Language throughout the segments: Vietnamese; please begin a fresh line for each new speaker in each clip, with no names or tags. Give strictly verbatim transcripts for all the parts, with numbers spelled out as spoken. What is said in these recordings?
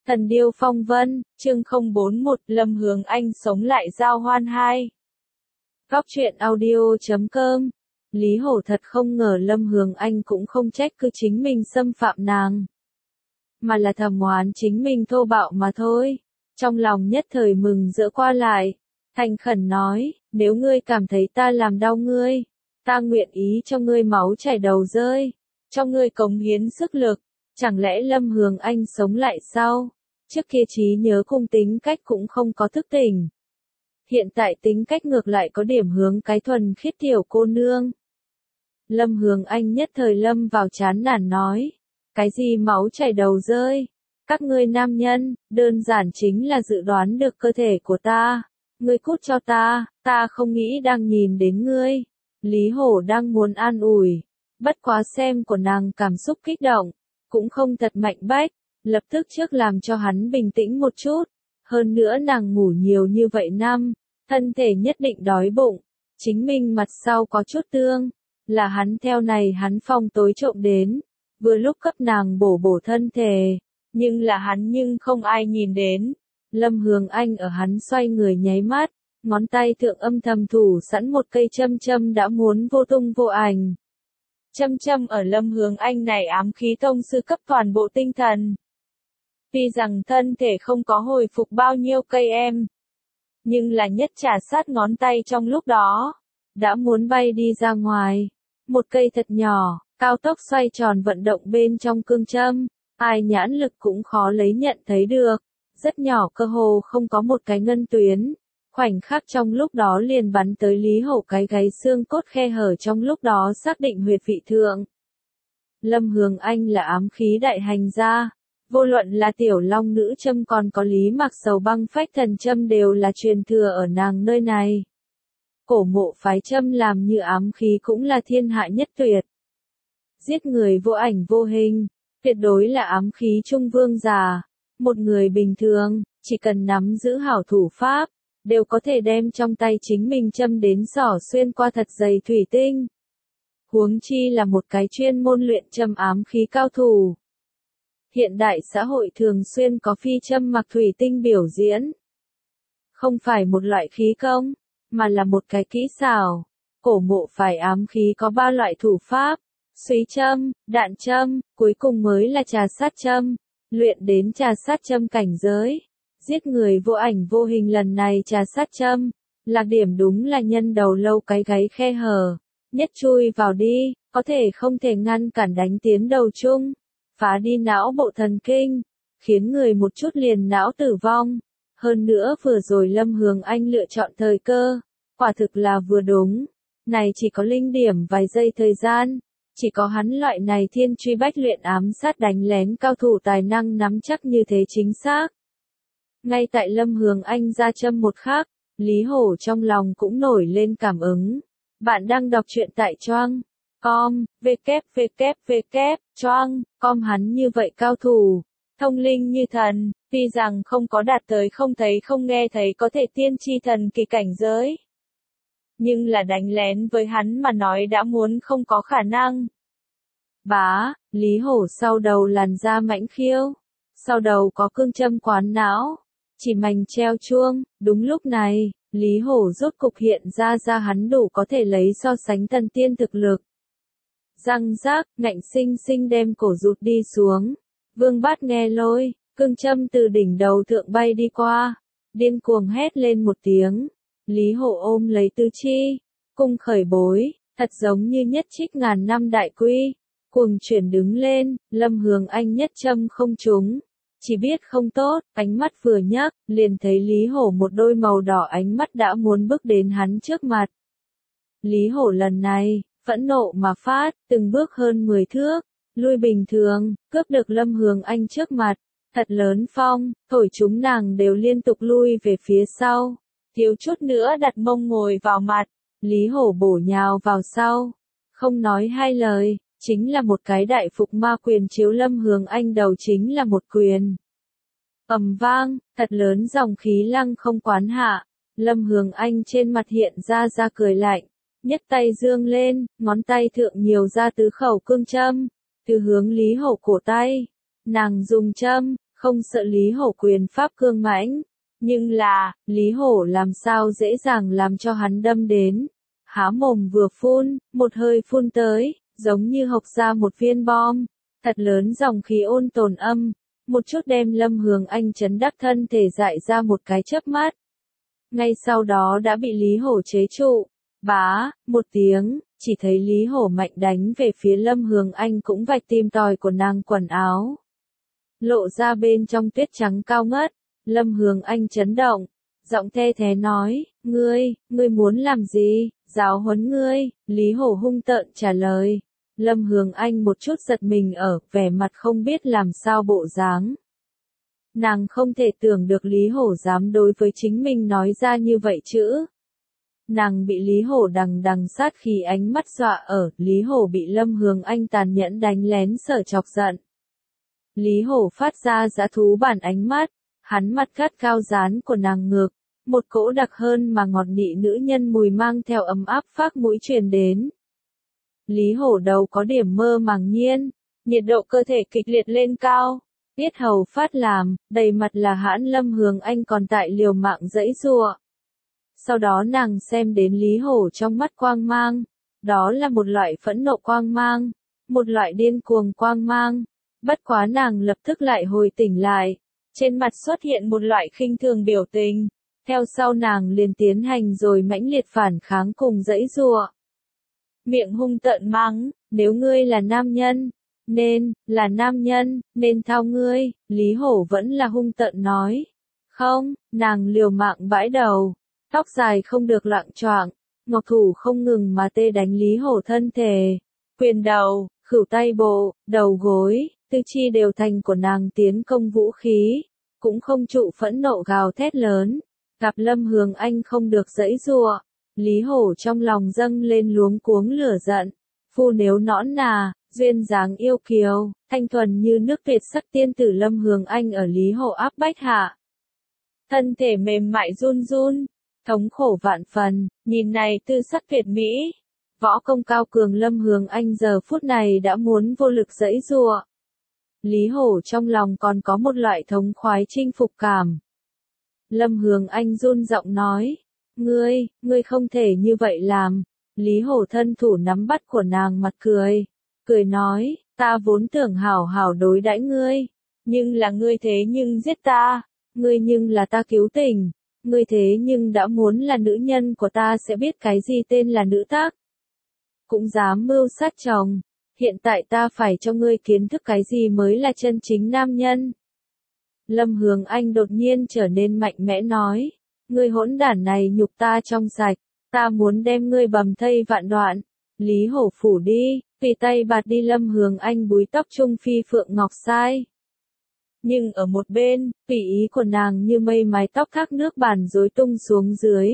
Thần điêu phong vân, chương không bốn mốt, Lâm Hướng Anh sống lại giao hoan hai. Góc truyện audio chấm com. Lý Hổ thật không ngờ Lâm Hướng Anh cũng không trách cứ chính mình xâm phạm nàng, mà là thầm oán chính mình thô bạo mà thôi. Trong lòng nhất thời mừng rỡ qua lại, thành khẩn nói, nếu ngươi cảm thấy ta làm đau ngươi, ta nguyện ý cho ngươi máu chảy đầu rơi, cho ngươi cống hiến sức lực. Chẳng lẽ Lâm Hướng Anh sống lại sao? Trước kia trí nhớ cùng tính cách cũng không có thức tỉnh. Hiện tại tính cách ngược lại có điểm hướng cái thuần khiết tiểu cô nương. Lâm Hướng Anh nhất thời lâm vào chán nản nói. Cái gì máu chảy đầu rơi? Các ngươi nam nhân, đơn giản chính là dự đoán được cơ thể của ta. Ngươi cút cho ta, ta không nghĩ đang nhìn đến ngươi. Lý Hổ đang muốn an ủi. Bất quá xem của nàng cảm xúc kích động, cũng không thật mạnh bách. Lập tức trước làm cho hắn bình tĩnh một chút. Hơn nữa nàng ngủ nhiều như vậy năm, thân thể nhất định đói bụng. Chính mình mặt sau có chút tương, là hắn theo này hắn phong tối trộm đến. Vừa lúc cấp nàng bổ bổ thân thể, nhưng là hắn nhưng không ai nhìn đến. Lâm Hướng Anh ở hắn xoay người nháy mắt, ngón tay thượng âm thầm thủ sẵn một cây châm châm đã muốn vô tung vô ảnh. Châm châm ở Lâm Hướng Anh này ám khí tông sư cấp toàn bộ tinh thần. Tuy rằng thân thể không có hồi phục bao nhiêu cây em, nhưng là nhất trả sát ngón tay trong lúc đó, đã muốn bay đi ra ngoài. Một cây thật nhỏ, cao tốc xoay tròn vận động bên trong cương châm, ai nhãn lực cũng khó lấy nhận thấy được, rất nhỏ cơ hồ không có một cái ngân tuyến. Khoảnh khắc trong lúc đó liền bắn tới Lý Hổ cái gáy xương cốt khe hở trong lúc đó xác định huyệt vị thượng. Lâm Hướng Anh là ám khí đại hành gia. Vô luận là tiểu long nữ châm còn có Lý Mặc Sầu băng phách thần châm đều là truyền thừa ở nàng nơi này. Cổ mộ phái châm làm như ám khí cũng là thiên hạ nhất tuyệt. Giết người vô ảnh vô hình, tuyệt đối là ám khí trung vương giả. Một người bình thường, chỉ cần nắm giữ hảo thủ pháp, đều có thể đem trong tay chính mình châm đến xỏ xuyên qua thật dày thủy tinh. Huống chi là một cái chuyên môn luyện châm ám khí cao thủ. Hiện đại xã hội thường xuyên có phi châm mặc thủy tinh biểu diễn. Không phải một loại khí công, mà là một cái kỹ xảo. Cổ mộ phải ám khí có ba loại thủ pháp, súy châm, đạn châm, cuối cùng mới là trà sát châm. Luyện đến trà sát châm cảnh giới. Giết người vô ảnh vô hình lần này trà sát châm, là điểm đúng là nhân đầu lâu cái gáy khe hở. Nhất chui vào đi, có thể không thể ngăn cản đánh tiến đầu chung. Phá đi não bộ thần kinh, khiến người một chút liền não tử vong. Hơn nữa vừa rồi Lâm Hướng Anh lựa chọn thời cơ, quả thực là vừa đúng. Này chỉ có linh điểm vài giây thời gian, chỉ có hắn loại này thiên truy bách luyện ám sát đánh lén cao thủ tài năng nắm chắc như thế chính xác. Ngay tại Lâm Hướng Anh ra châm một khắc, Lý Hổ trong lòng cũng nổi lên cảm ứng. Bạn đang đọc truyện tại Choang com, www, choang, com hắn như vậy cao thủ, thông linh như thần, tuy rằng không có đạt tới không thấy không nghe thấy có thể tiên tri thần kỳ cảnh giới. Nhưng là đánh lén với hắn mà nói đã muốn không có khả năng. Bá, Lý Hổ sau đầu làn da mãnh khiêu, sau đầu có cương châm quán não, chỉ mảnh treo chuông, đúng lúc này, Lý Hổ rốt cục hiện ra ra hắn đủ có thể lấy so sánh thần tiên thực lực. Răng rác, ngạnh sinh sinh đem cổ rụt đi xuống. Vương Bát nghe lôi, cương châm từ đỉnh đầu thượng bay đi qua. Điên cuồng hét lên một tiếng. Lý Hổ ôm lấy tứ chi, cung khởi bối, thật giống như nhất trích ngàn năm đại quy. Cuồng chuyển đứng lên, Lâm Hướng Anh nhất châm không trúng. Chỉ biết không tốt, ánh mắt vừa nhấc, liền thấy Lý Hổ một đôi màu đỏ ánh mắt đã muốn bước đến hắn trước mặt. Lý Hổ lần này, phẫn nộ mà phát, từng bước hơn mười thước, lui bình thường, cướp được Lâm Hướng Anh trước mặt, thật lớn phong, thổi chúng nàng đều liên tục lui về phía sau, thiếu chút nữa đặt mông ngồi vào mặt, Lý Hổ bổ nhào vào sau, không nói hai lời, chính là một cái đại phục ma quyền chiếu Lâm Hướng Anh đầu chính là một quyền. Ầm vang, thật lớn dòng khí lăng không quán hạ, Lâm Hướng Anh trên mặt hiện ra ra cười lạnh. Nhất tay dương lên, ngón tay thượng nhiều ra tứ khẩu cương châm, từ hướng Lý Hổ cổ tay. Nàng dùng châm, không sợ Lý Hổ quyền pháp cương mãnh. Nhưng là, Lý Hổ làm sao dễ dàng làm cho hắn đâm đến. Há mồm vừa phun, một hơi phun tới, giống như hộc ra một viên bom. Thật lớn dòng khí ôn tồn âm, một chút đem Lâm Hường Anh chấn đắc thân thể dại ra một cái chớp mắt. Ngay sau đó đã bị Lý Hổ chế trụ. Bá, một tiếng, chỉ thấy Lý Hổ mạnh đánh về phía Lâm Hường Anh cũng vạch tim tòi của nàng quần áo. Lộ ra bên trong tuyết trắng cao ngất, Lâm Hường Anh chấn động, giọng the thế nói, ngươi, ngươi muốn làm gì, giáo huấn ngươi, Lý Hổ hung tợn trả lời. Lâm Hường Anh một chút giật mình ở, vẻ mặt không biết làm sao bộ dáng. Nàng không thể tưởng được Lý Hổ dám đối với chính mình nói ra như vậy chữ. Nàng bị Lý Hổ đằng đằng sát khí ánh mắt dọa ở, Lý Hổ bị Lâm Hường Anh tàn nhẫn đánh lén sợ chọc giận. Lý Hổ phát ra dã thú bản ánh mắt, hắn mặt cắt cao dán của nàng ngược, một cỗ đặc hơn mà ngọt nị nữ nhân mùi mang theo ấm áp phác mũi truyền đến. Lý Hổ đầu có điểm mơ màng nhiên, nhiệt độ cơ thể kịch liệt lên cao, yết hầu phát làm, đầy mặt là hãn. Lâm Hường Anh còn tại liều mạng giãy giụa. Sau đó nàng xem đến Lý Hổ trong mắt quang mang, đó là một loại phẫn nộ quang mang, một loại điên cuồng quang mang. Bất quá nàng lập tức lại hồi tỉnh lại, trên mặt xuất hiện một loại khinh thường biểu tình, theo sau nàng liền tiến hành rồi mãnh liệt phản kháng cùng giãy giụa. Miệng hung tợn mắng, nếu ngươi là nam nhân, nên, là nam nhân, nên thao ngươi, Lý Hổ vẫn là hung tợn nói. Không, nàng liều mạng bãi đầu, tóc dài không được loạng choạng, ngọc thủ không ngừng mà tê đánh Lý Hổ thân thể, quyền đầu, khuỷu tay bộ, đầu gối, tư chi đều thành của nàng tiến công vũ khí, cũng không trụ phẫn nộ gào thét lớn, gặp Lâm Hường Anh không được giãy giụa, Lý Hổ trong lòng dâng lên luống cuống lửa giận, phu nếu nõn nà, duyên dáng yêu kiều, thanh thuần như nước tuyệt sắc tiên tử Lâm Hường Anh ở Lý Hổ áp bách hạ. Thân thể mềm mại run run, thống khổ vạn phần, nhìn này tư sắc tuyệt mỹ. Võ công cao cường Lâm Hường Anh giờ phút này đã muốn vô lực giãy giụa. Lý Hổ trong lòng còn có một loại thống khoái chinh phục cảm. Lâm Hường Anh run giọng nói, ngươi, ngươi không thể như vậy làm. Lý Hổ thân thủ nắm bắt của nàng mặt cười, cười nói, ta vốn tưởng hảo hảo đối đãi ngươi, nhưng là ngươi thế nhưng giết ta, ngươi nhưng là ta cứu tình, ngươi thế nhưng đã muốn là nữ nhân của ta sẽ biết cái gì tên là nữ tác. Cũng dám mưu sát chồng, hiện tại ta phải cho ngươi kiến thức cái gì mới là chân chính nam nhân. Lâm Hường Anh đột nhiên trở nên mạnh mẽ nói, ngươi hỗn đản này nhục ta trong sạch, ta muốn đem ngươi bầm thây vạn đoạn. Lý Hổ phủ đi, tùy tay bạt đi Lâm Hường Anh búi tóc trung phi phượng ngọc sai. Nhưng ở một bên, tùy ý của nàng như mây mái tóc thác nước bàn rối tung xuống dưới.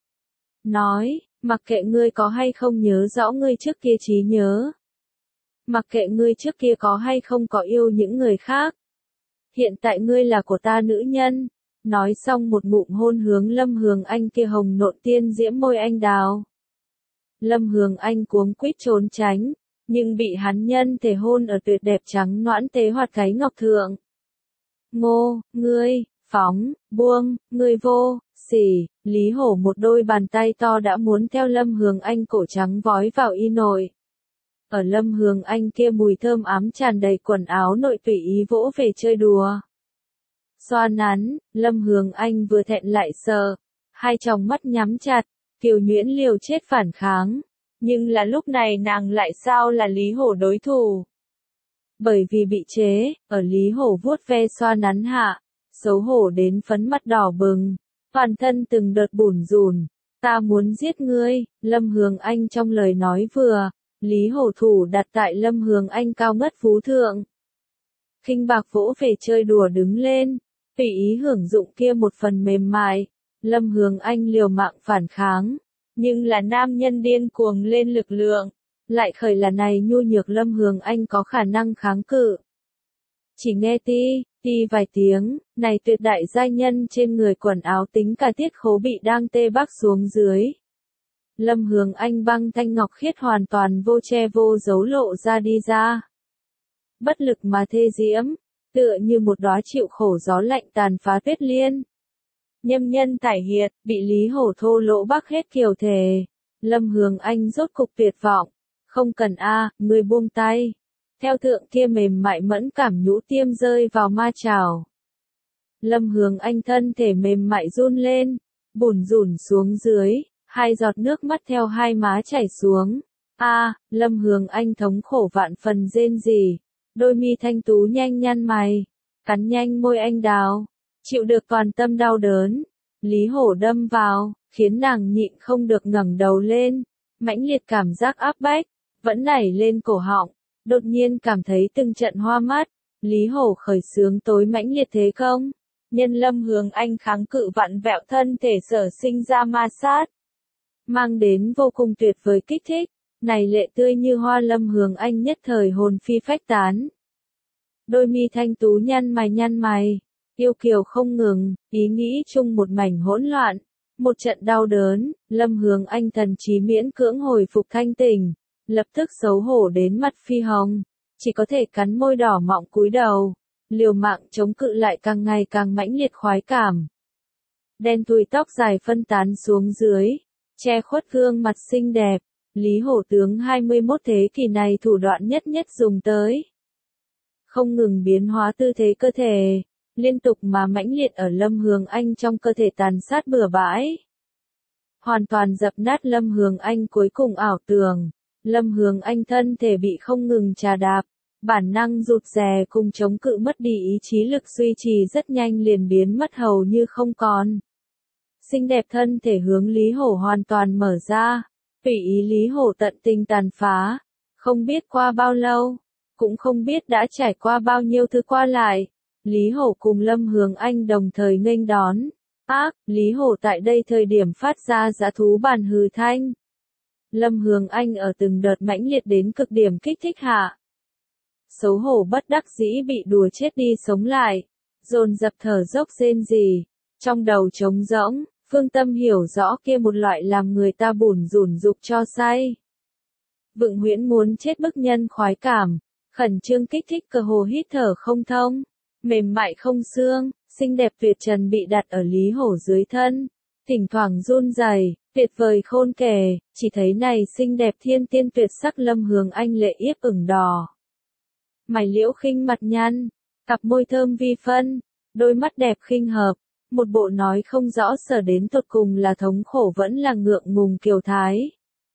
Nói, mặc kệ ngươi có hay không nhớ rõ ngươi trước kia trí nhớ. Mặc kệ ngươi trước kia có hay không có yêu những người khác. Hiện tại ngươi là của ta nữ nhân. Nói xong một ngụm hôn hướng Lâm Hường Anh kia hồng nộn tiên diễm môi anh đào. Lâm Hường Anh cuống quýt trốn tránh, nhưng bị hắn nhân thể hôn ở tuyệt đẹp trắng noãn tế hoạt gáy ngọc thượng. Ngô, ngươi, phóng, buông, ngươi vô, xỉ, Lý Hổ một đôi bàn tay to đã muốn theo Lâm Hường Anh cổ trắng vói vào y nội. Ở Lâm Hường Anh kia mùi thơm ám tràn đầy quần áo nội tùy ý vỗ về chơi đùa. Xoa nắn, Lâm Hường Anh vừa thẹn lại sợ, hai tròng mắt nhắm chặt, kiều nhuyễn liều chết phản kháng. Nhưng là lúc này nàng lại sao là Lý Hổ đối thủ? Bởi vì bị chế, ở Lý Hổ vuốt ve xoa nắn hạ, xấu hổ đến phấn mắt đỏ bừng, toàn thân từng đợt bủn rủn. Ta muốn giết ngươi, Lâm Hường Anh trong lời nói vừa, Lý Hổ thủ đặt tại Lâm Hường Anh cao ngất phú thượng. Khinh bạc vỗ về chơi đùa đứng lên, tùy ý hưởng dụng kia một phần mềm mại. Lâm Hường Anh liều mạng phản kháng, nhưng là nam nhân điên cuồng lên lực lượng, lại khởi là này nhu nhược Lâm Hường Anh có khả năng kháng cự. Chỉ nghe ti, ti vài tiếng, này tuyệt đại giai nhân trên người quần áo tính cả tiết khố bị đang tê bắc xuống dưới. Lâm Hường Anh băng thanh ngọc khiết hoàn toàn vô che vô giấu lộ ra đi ra. Bất lực mà thê diễm, tựa như một đóa chịu khổ gió lạnh tàn phá tuyết liên. Nhâm nhân tải hiệt, bị Lý Hổ thô lỗ bắc hết kiều thề. Lâm Hướng Anh rốt cục tuyệt vọng. Không cần a, người buông tay. Theo thượng kia mềm mại mẫn cảm nhũ tiêm rơi vào ma chảo. Lâm Hướng Anh thân thể mềm mại run lên, bùn rủn xuống dưới, hai giọt nước mắt theo hai má chảy xuống. A, Lâm Hướng Anh thống khổ vạn phần rên rỉ, đôi mi thanh tú nhanh nhăn mày, cắn nhanh môi anh đào, chịu được toàn tâm đau đớn. Lý Hổ đâm vào, khiến nàng nhịn không được ngẩng đầu lên, mãnh liệt cảm giác áp bách, vẫn nảy lên cổ họng, đột nhiên cảm thấy từng trận hoa mắt. Lý Hổ khởi xướng tối mãnh liệt thế công, nhân Lâm Hướng Anh kháng cự vặn vẹo thân thể sở sinh ra ma sát, mang đến vô cùng tuyệt vời kích thích. Này lệ tươi như hoa Lâm Hướng Anh nhất thời hồn phi phách tán. Đôi mi thanh tú nhăn mày nhăn mày, yêu kiều không ngừng, ý nghĩ chung một mảnh hỗn loạn. Một trận đau đớn, Lâm Hướng Anh thần trí miễn cưỡng hồi phục thanh tỉnh, lập tức xấu hổ đến mặt phi hồng, chỉ có thể cắn môi đỏ mọng cúi đầu, liều mạng chống cự lại càng ngày càng mãnh liệt khoái cảm. Đen thui tóc dài phân tán xuống dưới, che khuất gương mặt xinh đẹp. Lý Hổ tướng hai mươi mốt thế kỷ này thủ đoạn nhất nhất dùng tới. Không ngừng biến hóa tư thế cơ thể, liên tục mà mãnh liệt ở Lâm Hướng Anh trong cơ thể tàn sát bừa bãi. Hoàn toàn dập nát Lâm Hướng Anh cuối cùng ảo tưởng. Lâm Hướng Anh thân thể bị không ngừng trà đạp, bản năng rụt rè cùng chống cự mất đi ý chí lực duy trì rất nhanh liền biến mất hầu như không còn. Xinh đẹp thân thể hướng Lý Hổ hoàn toàn mở ra. Tùy ý Lý Hổ tận tình tàn phá, không biết qua bao lâu, cũng không biết đã trải qua bao nhiêu thứ qua lại. Lý Hổ cùng Lâm Hướng Anh đồng thời nghênh đón. Ác, Lý Hổ tại đây thời điểm phát ra dã thú bàn hừ thanh. Lâm Hướng Anh ở từng đợt mãnh liệt đến cực điểm kích thích hạ. Xấu hổ bất đắc dĩ bị đùa chết đi sống lại, dồn dập thở dốc rên rỉ, trong đầu trống rỗng. Phương Tâm hiểu rõ kia một loại làm người ta bủn rủn dục cho say. Vượng huyễn muốn chết bức nhân khoái cảm, khẩn trương kích thích cơ hồ hít thở không thông, mềm mại không xương, xinh đẹp tuyệt trần bị đặt ở Lý Hổ dưới thân, thỉnh thoảng run rẩy, tuyệt vời khôn kể, chỉ thấy này xinh đẹp thiên tiên tuyệt sắc Lâm Hướng Anh lệ yếp ửng đỏ. Mày liễu khinh mặt nhăn, cặp môi thơm vi phân, đôi mắt đẹp khinh hợp. Một bộ nói không rõ sở đến tột cùng là thống khổ vẫn là ngượng ngùng kiều thái.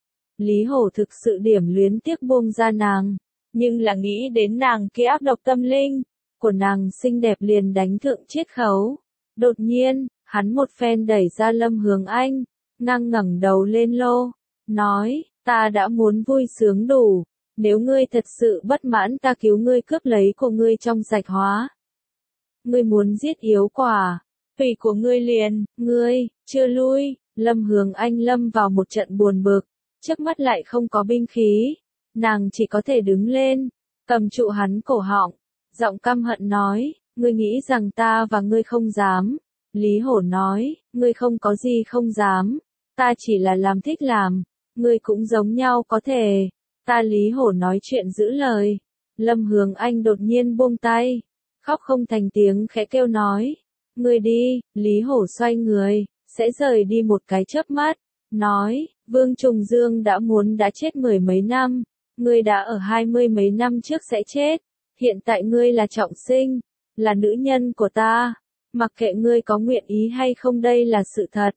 Lý Hổ thực sự điểm luyến tiếc buông ra nàng, nhưng là nghĩ đến nàng kia ác độc tâm linh, của nàng xinh đẹp liền đánh thượng chiết khấu. Đột nhiên, hắn một phen đẩy ra Lâm Hướng Anh, ngang ngẩng đầu lên lô, nói, ta đã muốn vui sướng đủ, nếu ngươi thật sự bất mãn ta cứu ngươi cướp lấy của ngươi trong sạch hóa. Ngươi muốn giết yếu quả. Tùy của ngươi liền, ngươi, chưa lui. Lâm Hướng Anh lâm vào một trận buồn bực, trước mắt lại không có binh khí, nàng chỉ có thể đứng lên, cầm trụ hắn cổ họng, giọng căm hận nói, ngươi nghĩ rằng ta và ngươi không dám. Lý Hổ nói, ngươi không có gì không dám, ta chỉ là làm thích làm, ngươi cũng giống nhau có thể, ta Lý Hổ nói chuyện giữ lời. Lâm Hướng Anh đột nhiên buông tay, khóc không thành tiếng khẽ kêu nói. Ngươi đi, Lý Hổ xoay người, sẽ rời đi một cái chớp mắt, nói, Vương Trùng Dương đã muốn đã chết mười mấy năm, ngươi đã ở hai mươi mấy năm trước sẽ chết, hiện tại ngươi là trọng sinh, là nữ nhân của ta, mặc kệ ngươi có nguyện ý hay không đây là sự thật.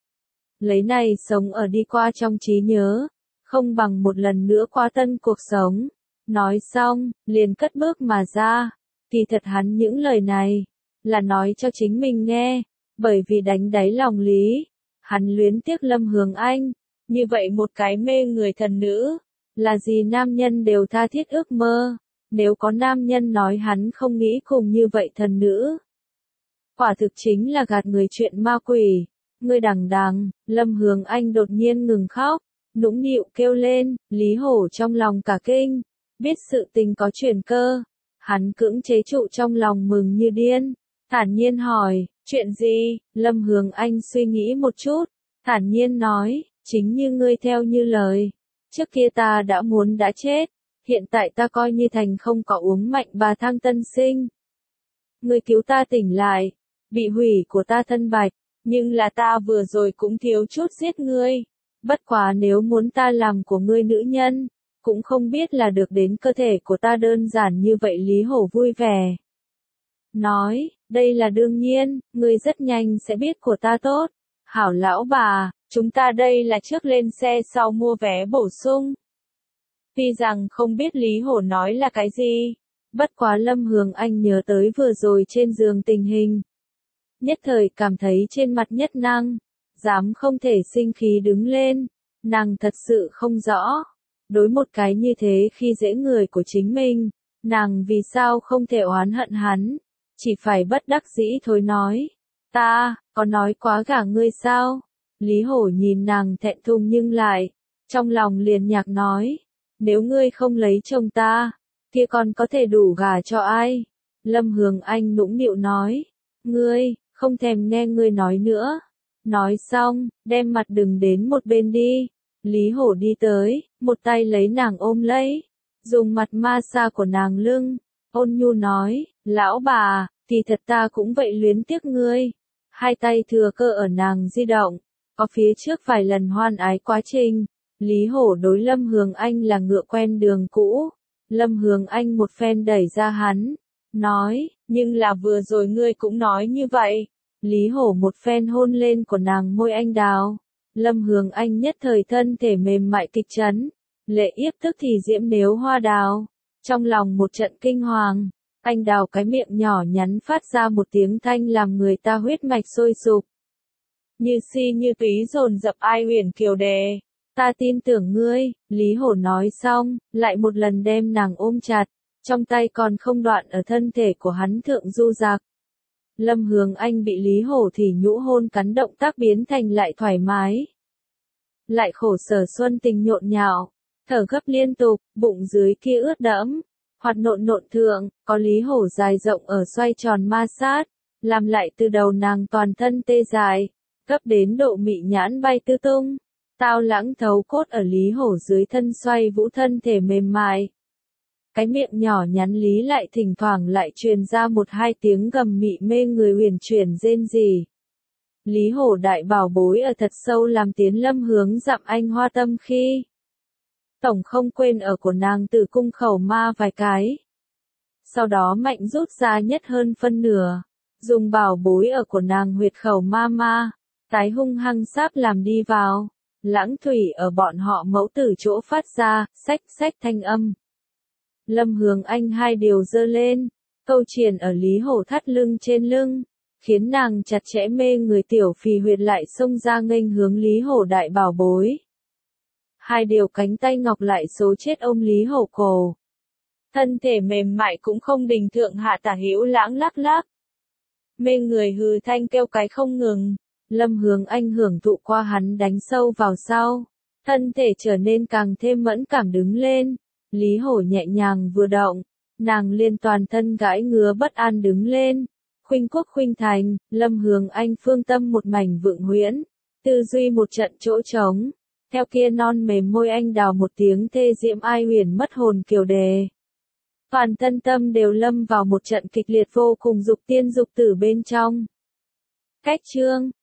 Lấy này sống ở đi qua trong trí nhớ, không bằng một lần nữa qua tân cuộc sống. Nói xong, liền cất bước mà ra, kỳ thật hắn những lời này là nói cho chính mình nghe, bởi vì đánh đáy lòng Lý, hắn luyến tiếc Lâm Hướng Anh, như vậy một cái mê người thần nữ, là gì nam nhân đều tha thiết ước mơ, nếu có nam nhân nói hắn không nghĩ cùng như vậy thần nữ. Quả thực chính là gạt người chuyện ma quỷ, ngươi đằng đằng. Lâm Hướng Anh đột nhiên ngừng khóc, nũng nịu kêu lên, Lý Hổ trong lòng cả kinh, biết sự tình có chuyển cơ, hắn cưỡng chế trụ trong lòng mừng như điên. Thản nhiên hỏi, chuyện gì? Lâm Hướng Anh suy nghĩ một chút, thản nhiên nói, chính như ngươi theo như lời. Trước kia ta đã muốn đã chết, hiện tại ta coi như thành không có uống mạnh bà thang tân sinh. ngươi cứu ta tỉnh lại, bị hủy của ta thân bạch, nhưng là ta vừa rồi cũng thiếu chút giết ngươi. Bất quá nếu muốn ta làm của ngươi nữ nhân, cũng không biết là được đến cơ thể của ta đơn giản như vậy. Lý Hổ vui vẻ nói, đây là đương nhiên, ngươi rất nhanh sẽ biết của ta tốt. Hảo lão bà, chúng ta đây là trước lên xe sau mua vé bổ sung. Tuy rằng không biết Lý Hổ nói là cái gì, bất quá Lâm Hướng Anh nhớ tới vừa rồi trên giường tình hình. Nhất thời cảm thấy trên mặt nhất năng, dám không thể sinh khí đứng lên, nàng thật sự không rõ. Đối một cái như thế khi dễ người của chính mình, nàng vì sao không thể oán hận hắn, chỉ phải bất đắc dĩ thôi nói. Ta, có nói quá gả ngươi sao? Lý Hổ nhìn nàng thẹn thùng nhưng lại, trong lòng liền nhạc nói, nếu ngươi không lấy chồng ta, kia còn có thể đủ gả cho ai? Lâm Hướng Anh nũng nịu nói, ngươi, không thèm nghe ngươi nói nữa. Nói xong, đem mặt đừng đến một bên đi. Lý Hổ đi tới, một tay lấy nàng ôm lấy, dùng mặt ma xa của nàng lưng, ôn nhu nói, lão bà, thì thật ta cũng vậy luyến tiếc ngươi. Hai tay thừa cơ ở nàng di động, có phía trước vài lần hoan ái quá trình. Lý Hổ đối Lâm Hướng Anh là ngựa quen đường cũ. Lâm Hướng Anh một phen đẩy ra hắn, nói, nhưng là vừa rồi ngươi cũng nói như vậy. Lý Hổ một phen hôn lên của nàng môi anh đào. Lâm Hướng Anh nhất thời thân thể mềm mại kịch chấn, lệ yếp tức thì diễm nếu hoa đào. Trong lòng một trận kinh hoàng, anh đào cái miệng nhỏ nhắn phát ra một tiếng thanh làm người ta huyết mạch sôi sục. Như si như túy dồn dập ai huyền kiều đề, ta tin tưởng ngươi. Lý Hổ nói xong, lại một lần đem nàng ôm chặt, trong tay còn không đoạn ở thân thể của hắn thượng du dạc. Lâm Hướng Anh bị Lý Hổ thì nhũ hôn cắn động tác biến thành lại thoải mái. Lại khổ sở xuân tình nhộn nhạo, thở gấp liên tục, bụng dưới kia ướt đẫm, hoạt nộn nộn thượng, có Lý Hổ dài rộng ở xoay tròn ma sát, làm lại từ đầu nàng toàn thân tê dại, gấp đến độ mị nhãn bay tứ tung, tao lãng thấu cốt ở Lý Hổ dưới thân xoay vũ thân thể mềm mại. Cái miệng nhỏ nhắn Lý lại thỉnh thoảng lại truyền ra một hai tiếng gầm mị mê người huyền chuyển rên rỉ. Lý Hổ đại bảo bối ở thật sâu làm tiến Lâm Hướng dặm anh hoa tâm khi. Tổng không quên ở của nàng tử cung khẩu ma vài cái. Sau đó mạnh rút ra nhất hơn phân nửa, dùng bảo bối ở của nàng huyệt khẩu ma ma, tái hung hăng sáp làm đi vào, lãng thủy ở bọn họ mẫu tử chỗ phát ra, xách xách thanh âm. Lâm Hướng Anh hai điều dơ lên, câu triển ở Lý Hổ thắt lưng trên lưng, khiến nàng chặt chẽ mê người tiểu phì huyệt lại xông ra nghênh hướng Lý Hổ đại bảo bối. Hai điều cánh tay ngọc lại số chết ôm Lý Hổ cổ. Thân thể mềm mại cũng không đình thượng hạ tả hữu lãng lắc lắc. Mê người hừ thanh kêu cái không ngừng. Lâm Hướng Anh hưởng thụ qua hắn đánh sâu vào sau. Thân thể trở nên càng thêm mẫn cảm đứng lên. Lý Hổ nhẹ nhàng vừa động, nàng liên toàn thân gãi ngứa bất an đứng lên. Khuynh quốc khuynh thành, Lâm Hướng Anh phương tâm một mảnh vượng huyễn, tư duy một trận chỗ trống. Theo kia non mềm môi anh đào một tiếng thê diễm ai huyền mất hồn kiều đề. Toàn thân tâm đều lâm vào một trận kịch liệt vô cùng dục tiên dục tử bên trong. Cách chương